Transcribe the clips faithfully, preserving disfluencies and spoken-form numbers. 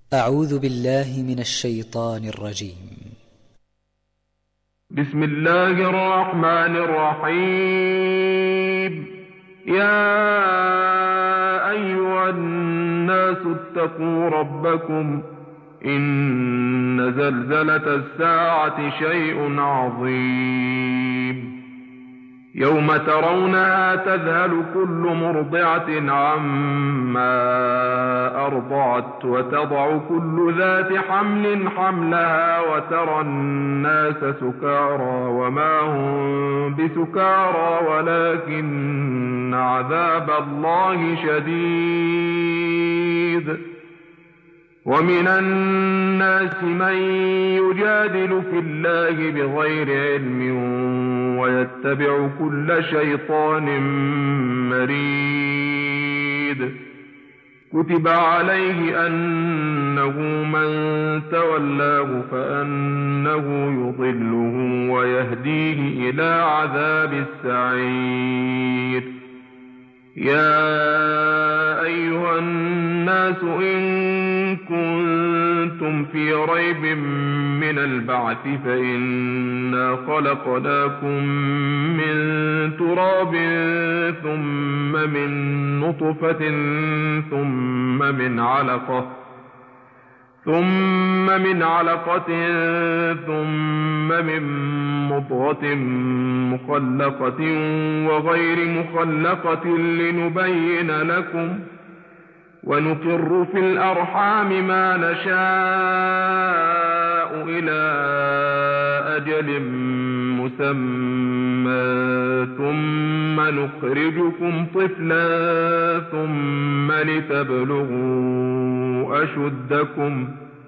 أعوذ بالله من الشيطان الرجيم. بسم الله الرحمن الرحيم. يا أيها الناس اتقوا ربكم، إن زلزلة الساعة شيء عظيم. يوم ترونها تذهل كل مرضعة عما أرضعت وتضع كل ذات حمل حملها وترى الناس سكارى وما هم بسكارى ولكن عذاب الله شديد. ومن الناس من يجادل في الله بغير علم ويتبع كل شيطان مريد. كتب عليه أنه من تولاه فأنه يضله ويهديه إلى عذاب السعير. يا أيها الناس إن كنتم في ريب من البعث فإنا خلقناكم من تراب ثم من نطفة ثم من علقة ثم من علقة ثم من مضغة مخلقة وغير مخلقة لنبين لكم، ونقر في الأرحام ما نشاء إلى أجل مسمى ثم نخرجكم طفلا ثم لتبلغوا أشدكم،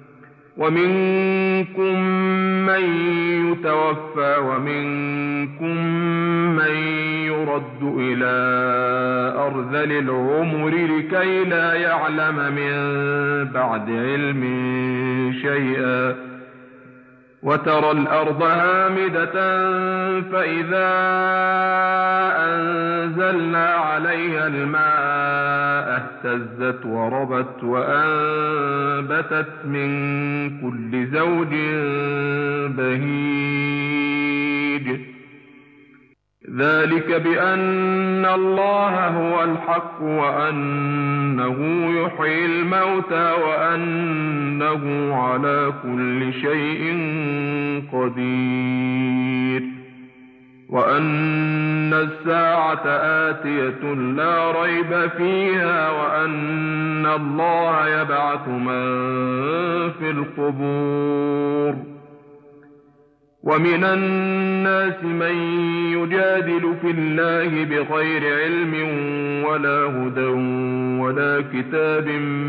ومنكم من يتوفى ومنكم من يرد إلى أرذل العمر لكي لا يعلم من بعد علم شيئا. وترى الأرض هامدة فإذا أنزلنا عليها الماء اهتزت وربت وأنبتت من كل زوج بهيج. ذلك بأن الله هو الحق وأنه يحيي الموتى وأنه على كل شيء قدير، وأن الساعة آتية لا ريب فيها، وأن الله يبعث من في القبور. ومن الناس من يجادل في الله بغير علم ولا هدى ولا كتاب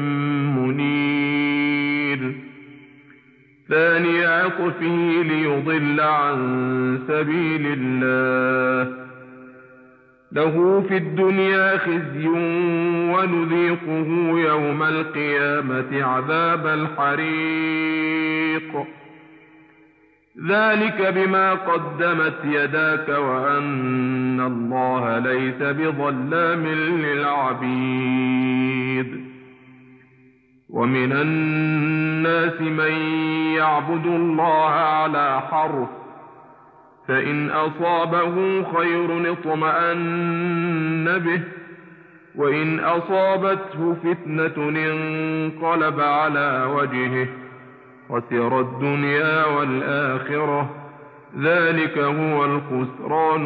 منير. ثاني عطفه ليضل عن سبيل الله، له في الدنيا خزي ونذيقه يوم القيامة عذاب الحريق. ذلك بما قدمت يداك وأن الله ليس بظلام للعبيد. ومن الناس من يعبد الله على حرف، فإن أصابه خير اطمأن به، وإن أصابته فتنة انقلب على وجهه خسر الدنيا والآخرة. ذلك هو الخسران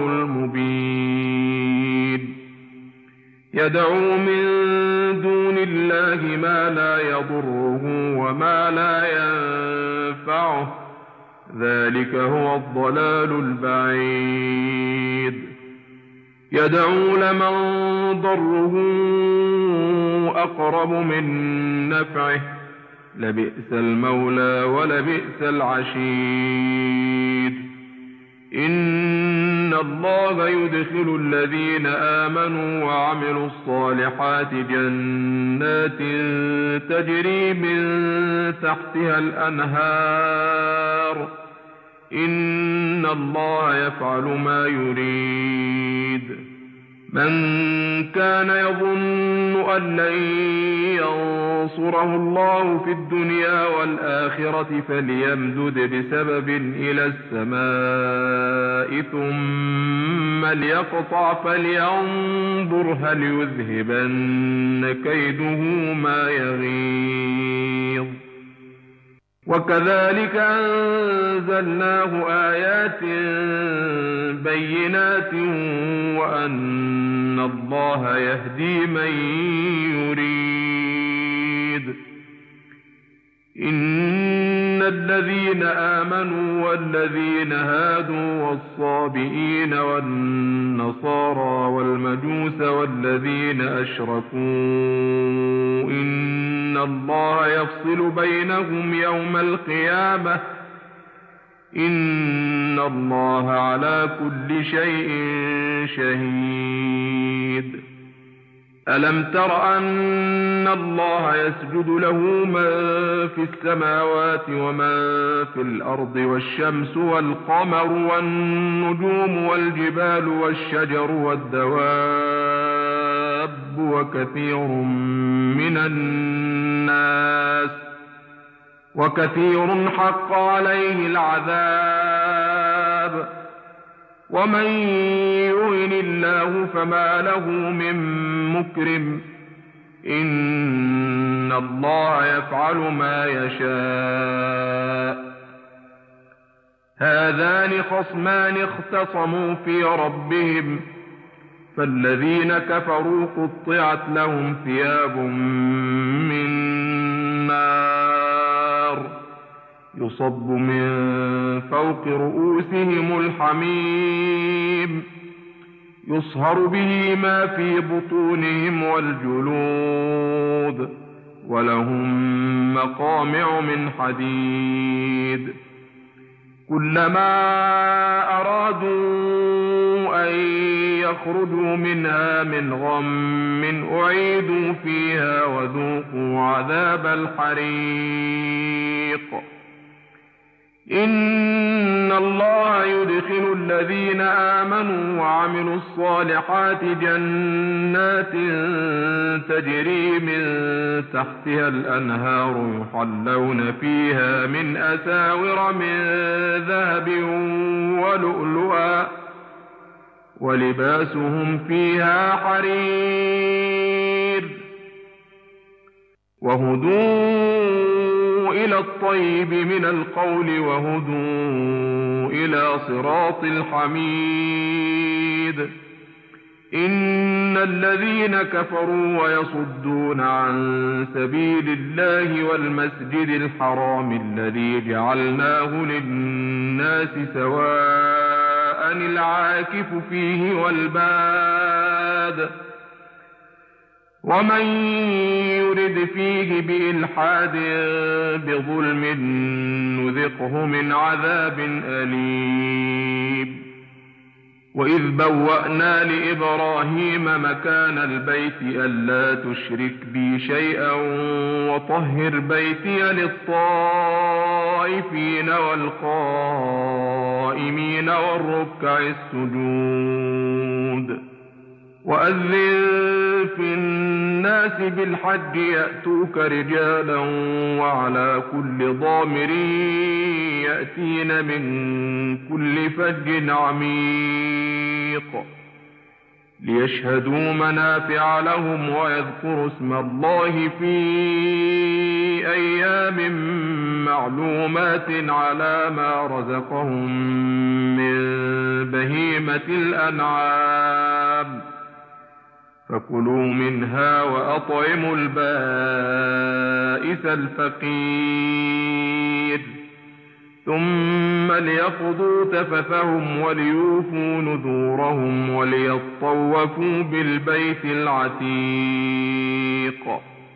المبين. يدعو من دون الله ما لا يضره وما لا ينفعه، ذلك هو الضلال البعيد. يدعو لمن ضره أقرب من نفعه، لبئس المولى ولبئس العشير. إن الله يدخل الذين آمنوا وعملوا الصالحات جنات تجري من تحتها الأنهار. إن الله يفعل ما يريد. من كان يظن أن لن ينصره الله في الدنيا والآخرة فليمدد بسبب إلى السماء ثم ليقطع فلينظر هل يذهبن كيده ما يغيظ. وكذلك أنزلناه آيات بينات وأن الله يهدي من يريد. إن الذين آمنوا والذين هادوا والصابئين والنصارى والمجوس والذين أشركوا إن الله يفصل بينهم يوم القيامة إن الله على كل شيء شهيد. ألم تر أن الله يسجد له من في السماوات ومن في الأرض والشمس والقمر والنجوم والجبال والشجر والدواب وكثير من الناس وكثير حق عليه العذاب ومن يهن الله فما له من مكرم إن الله يفعل ما يشاء. هذان خصمان اختصموا في ربهم فالذين كفروا قطعت لهم ثياب من نار يصب من فوق رؤوسهم الحميم يصهر به ما في بطونهم والجلود ولهم مقامع من حديد. كلما أرادوا أن يخرجوا منها من غم أعيدوا فيها وذوقوا عذاب الحريق. إن الله يدخل الذين آمنوا وعملوا الصالحات جنات تجري من تحتها الأنهار يحلون فيها من أساور من ذهب ولؤلؤا ولباسهم فيها حرير وهدوا إلى الطيب من القول وهدوا إلى صراط الحميد. إن الذين كفروا ويصدون عن سبيل الله والمسجد الحرام الذي جعلناه للناس سواء العاكف فيه والباد ومن يرد فيه بإلحاد بظلم نذقه من عذاب أليم. وإذ بوأنا لإبراهيم مكان البيت ألا تشرك بي شيئا وطهر بيتي للطائفين والقائمين والركع السجود. وأذن في الناس بالحج يأتوك رجالا وعلى كل ضامر يأتين من كل فج عميق ليشهدوا منافع لهم ويذكروا اسم الله في أيام معلومات على ما رزقهم من بهيمة الأنعام فكلوا منها وأطعموا البائس الفقير ثم ليقضوا تفثهم وليوفوا نذورهم وليطوفوا بالبيت العتيق.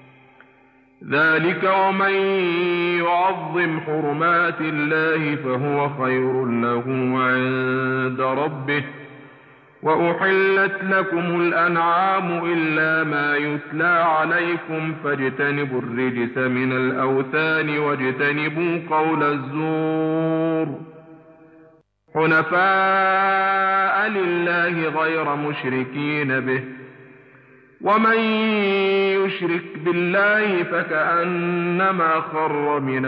ذلك ومن يعظم حرمات الله فهو خير له عند ربه. وأحلت لكم الأنعام إلا ما يتلى عليكم فاجتنبوا الرجس من الأوثان واجتنبوا قول الزور حنفاء لله غير مشركين به، ومن يشرك بالله فكأنما خر من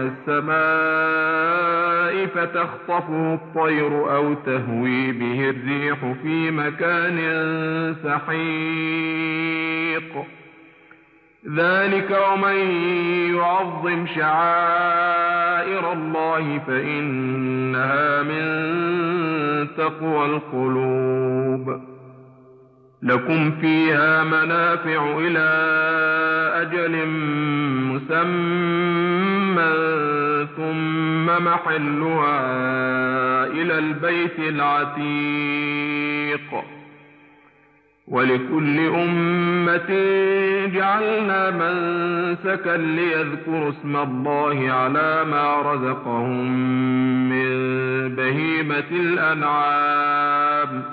السماء فتخطفه الطير أو تهوي به الريح في مكان سحيق. ذلك ومن يعظم شعائر الله فإنها من تقوى القلوب. لكم فيها منافع إلى أجل مسمى ثم محلها إلى البيت العتيق. ولكل أمة جعلنا منسكا ليذكروا اسم الله على ما رزقهم من بهيمة الأنعام،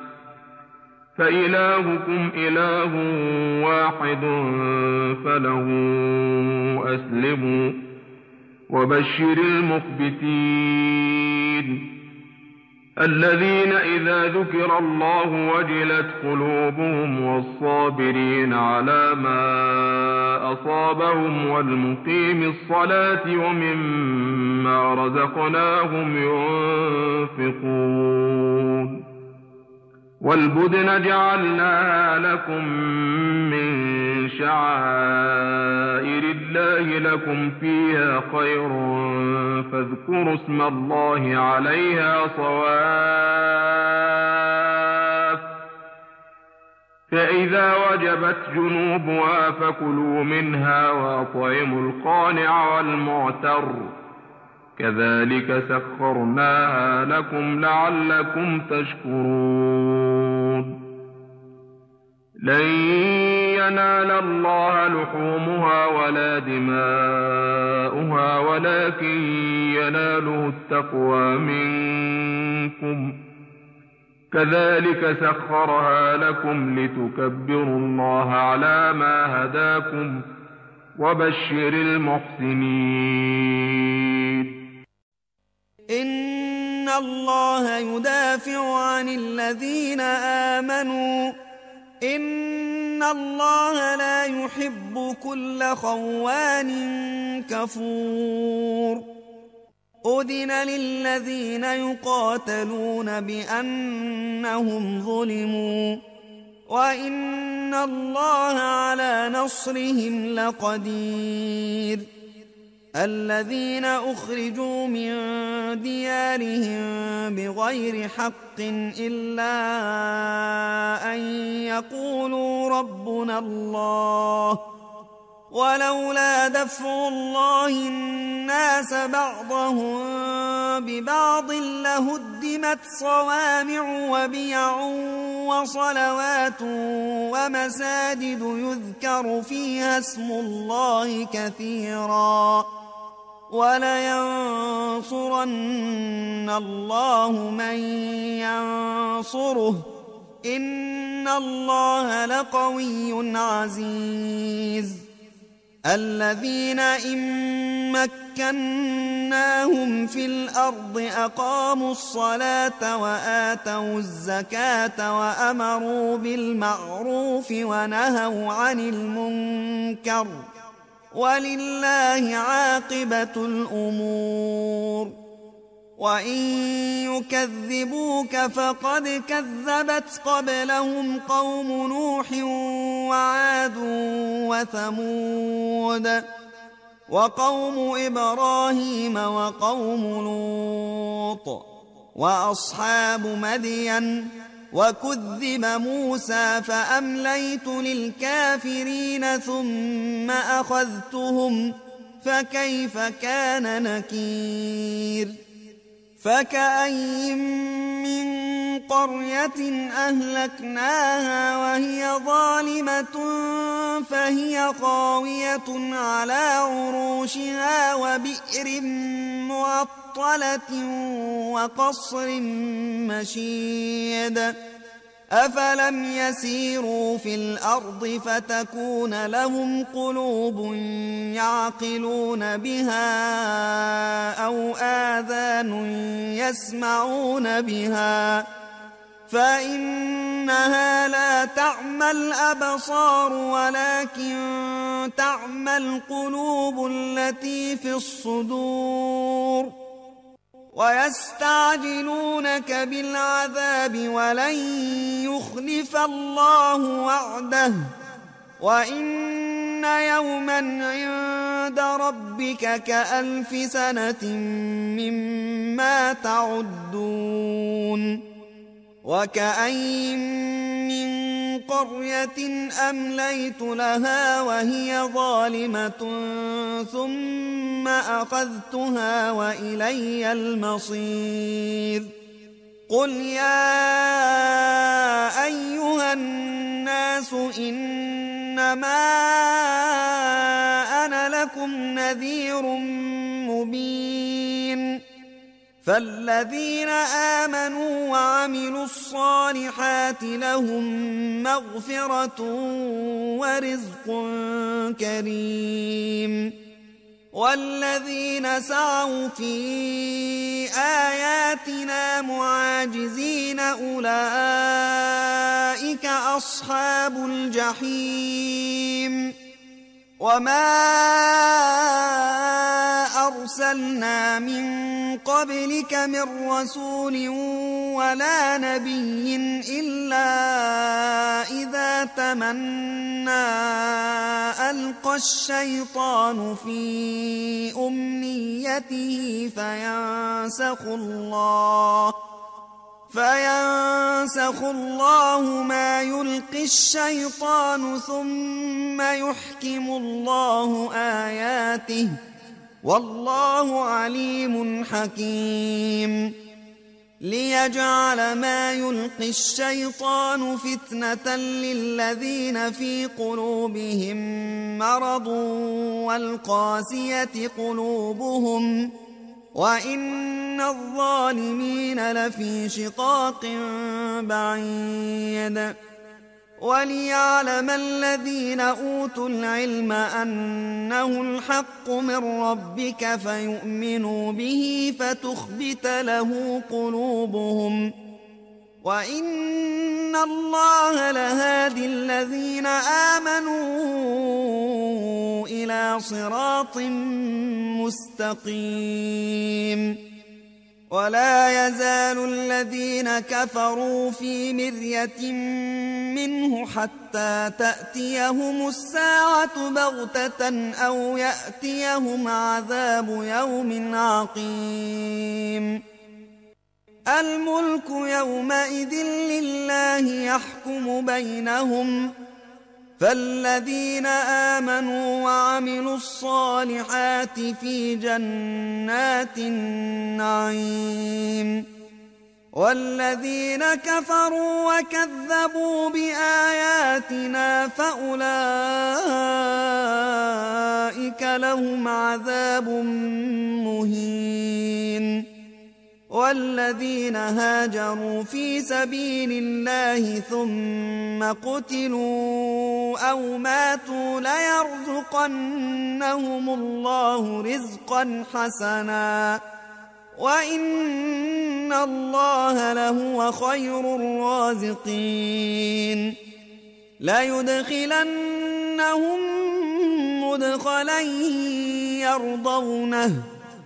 فإلهكم إله واحد فله أسلموا وبشر المخبتين الذين إذا ذكر الله وجلت قلوبهم والصابرين على ما أصابهم والمقيم الصلاة ومما رزقناهم ينفقون. والبدن جعلناها لكم من شعائر الله لكم فيها خير فاذكروا اسم الله عليها صواف، فإذا وجبت جنوبها فكلوا منها وأطعموا القانع والمعتر، كذلك سخرناها لكم لعلكم تشكرون. لن ينال الله لحومها ولا دماؤها ولكن يناله التقوى منكم، كذلك سخرها لكم لتكبروا الله على ما هداكم وبشر المحسنين. إن الله يدافع عن الذين آمنوا إن الله لا يحب كل خوان كفور. أذن للذين يقاتلون بأنهم ظلموا وإن الله على نصرهم لقدير. الذين أخرجوا من ديارهم بغير حق إلا أن يقولوا ربنا الله، ولولا دفع الله الناس بعضهم ببعض لهدمت صوامع وبيع وصلوات ومساجد يذكر فيها اسم الله كثيرا، ولينصرن الله من ينصره إن الله لقوي عزيز. الذين إن مكناهم في الأرض أقاموا الصلاة وآتوا الزكاة وأمروا بالمعروف ونهوا عن المنكر ولله عاقبة الأمور. وإن يكذبوك فقد كذبت قبلهم قوم نوح وعاد وثمود وقوم إبراهيم وقوم لوط وأصحاب مدين، وكذب موسى فأمليت للكافرين ثم أخذتهم فكيف كان نكير. فكأين من قرية أهلكناها وهي ظالمة فهي خاوية على عروشها وبئر معطلة وقصر مشيد أفلم يسيروا في الأرض فتكون لهم قلوب يعقلون بها أو آذان يسمعون بها فإنها لا تعمى الأبصار ولكن تعمى القلوب التي في الصدور ويستعجلونك بالعذاب ولن يخلف الله وعده وإن يوما عند ربك كألف سنة مما تعدون وكأين من قرية أمليت لها وهي ظالمة ثم أخذتها وإلي المصير قل يا أيها الناس إنما أنا لكم نذير مبين فالذين آمنوا وعملوا الصالحات لهم مغفرة ورزق كريم والذين سعوا في آياتنا معاجزين أولئك أصحاب الجحيم وما أرسلنا من قبلك من رسول ولا نبي إلا إذا تمنى ألقى الشيطان في أمنيته فينسخ الله فينسخ الله ما يلقي الشيطان ثم يحكم الله آياته والله عليم حكيم ليجعل ما يلقي الشيطان فتنة للذين في قلوبهم مرض والقاسية قلوبهم وإن الظالمين لفي شقاق بعيد وليعلم الذين أوتوا العلم أنه الحق من ربك فيؤمنوا به فتخبت له قلوبهم وإن الله لهادي الذين آمنوا إلى صراط مستقيم ولا يزال الذين كفروا في مرية منه حتى تأتيهم الساعة بغتة أو يأتيهم عذاب يوم عقيم الملك يومئذ لله يحكم بينهم فالذين آمنوا وعملوا الصالحات في جنات النعيم والذين كفروا وكذبوا بآياتنا فأولئك لهم عذاب مهين والذين هاجروا في سبيل الله ثم قتلوا أو ماتوا ليرزقنهم الله رزقا حسنا وإن الله لهو خير الرازقين ليدخلنهم مدخلا يرضونه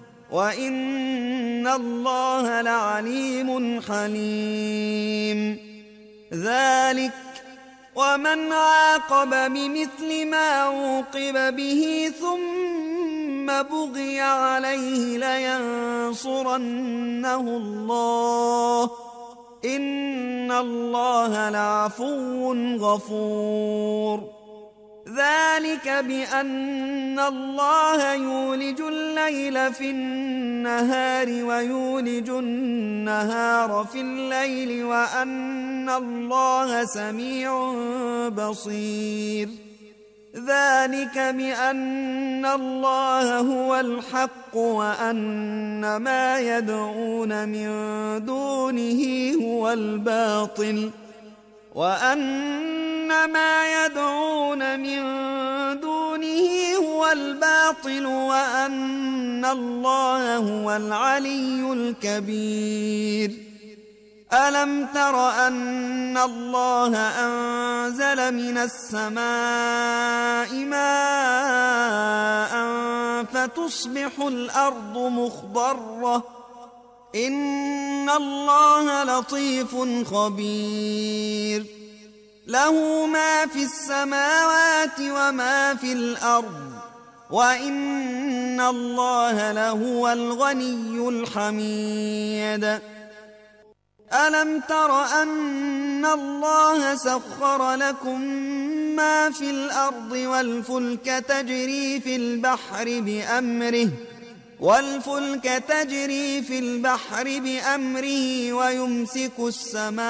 وإن الله لعليم حليم ذلك ومن عاقب بمثل ما عوقب به ثم بغي عليه لينصرنه الله إن الله لعفو غفور ذلك بأن الله يولج الليل في النهار ويولج النهار في الليل وأن الله سميع بصير ذلك بأن الله هو الحق وأن ما يدعون من دونه هو الباطل وأن ما يدعون من دونه هو الباطل وأن الله هو العلي الكبير. ألم تر أن الله أنزل من السماء ماء فتصبح الأرض مخضرة إن الله لطيف خبير. له ما في السماوات وما في الأرض وإن الله لهو الغني الحميد. ألم تر أن الله سخر لكم ما في الأرض والفلك تجري في البحر بأمره والفلك تجري في البحر بأمره ويمسك السماء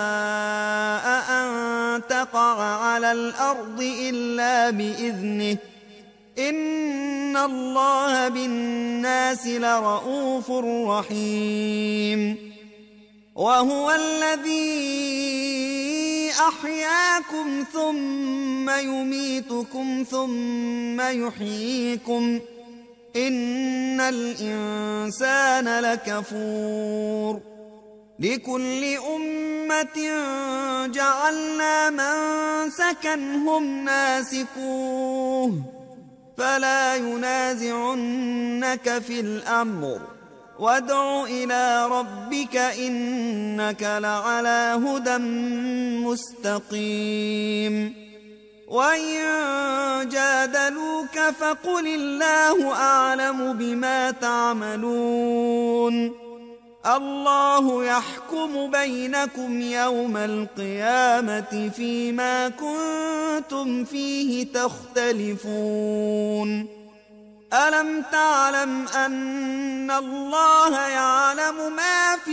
أن تقع على الأرض إلا بإذنه إن الله بالناس لرؤوف رحيم. وهو الذي أحياكم ثم يميتكم ثم يحييكم إن الإنسان لكفور. لكل أمة جعلنا منسكا هم ناسكوه فلا ينازعنك في الأمر وادع إلى ربك إنك لعلى هدى مستقيم. وإن جادلوك فقل الله أعلم بما تعملون الله يحكم بينكم يوم القيامة فيما كنتم فيه تختلفون. ألم تعلم أن الله يعلم ما في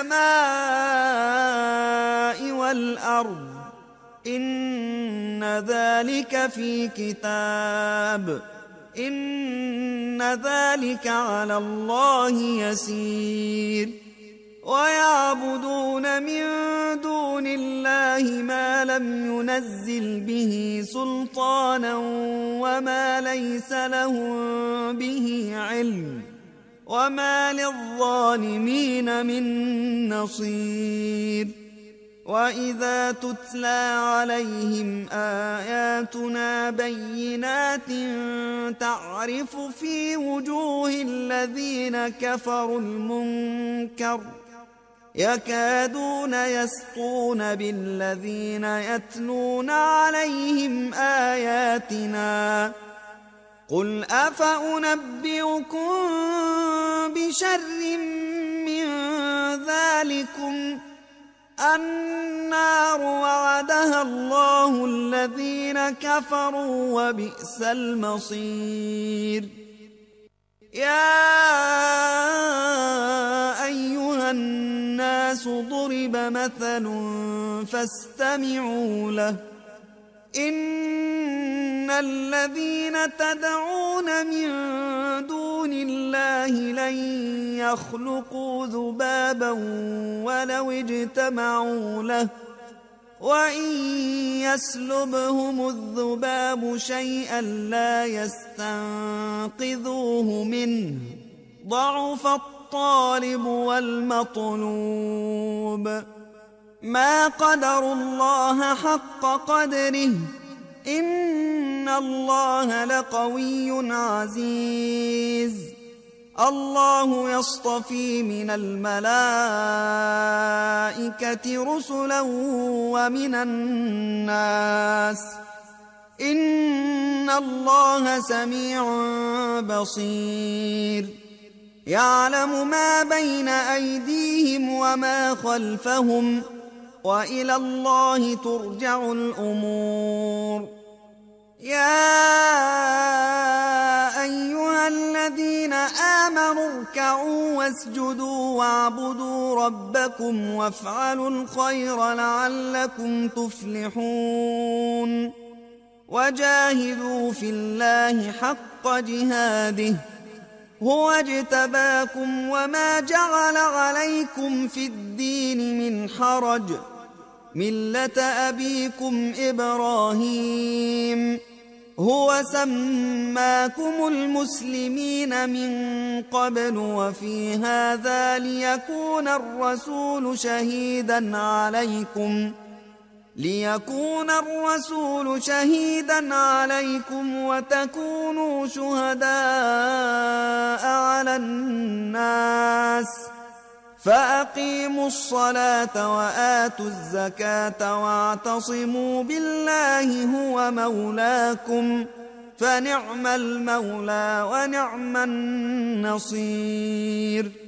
السماء والأرض إن ذلك في كتاب إن ذلك على الله يسير. ويعبدون من دون الله ما لم ينزل به سلطانا وما ليس لهم به علم وما للظالمين من نصير. وإذا تتلى عليهم آياتنا بينات تعرف في وجوه الذين كفروا المنكر يكادون يسطون بالذين يتلون عليهم آياتنا قل أفأنبئكم بشر من ذلكم النار وعدها الله الذين كفروا وبئس المصير. يا أيها الناس ضرب مثل فاستمعوا له إن الذين تدعون من دون الله لن يخلقوا ذبابا ولو اجتمعوا له وإن يسلبهم الذباب شيئا لا يستنقذوه منه ضعف الطالب والمطلوب. ما قدروا الله حق قدره إن الله لقوي عزيز. الله يصطفي من الملائكة رسلا ومن الناس إن الله سميع بصير. يعلم ما بين أيديهم وما خلفهم وإلى الله ترجع الأمور. يا أيها الذين آمنوا اركعوا واسجدوا واعبدوا ربكم وافعلوا الخير لعلكم تفلحون. وجاهدوا في الله حق جهاده هو اجتباكم وما جعل عليكم في الدين من حرج ملة أبيكم إبراهيم هو سماكم المسلمين من قبل وفي هذا ليكون الرسول شهيدا عليكم ليكون الرسول شهيدا عليكم وتكونوا شهداء على الناس فأقيموا الصلاة وآتوا الزكاة واعتصموا بالله هو مولاكم فنعم المولى ونعم النصير.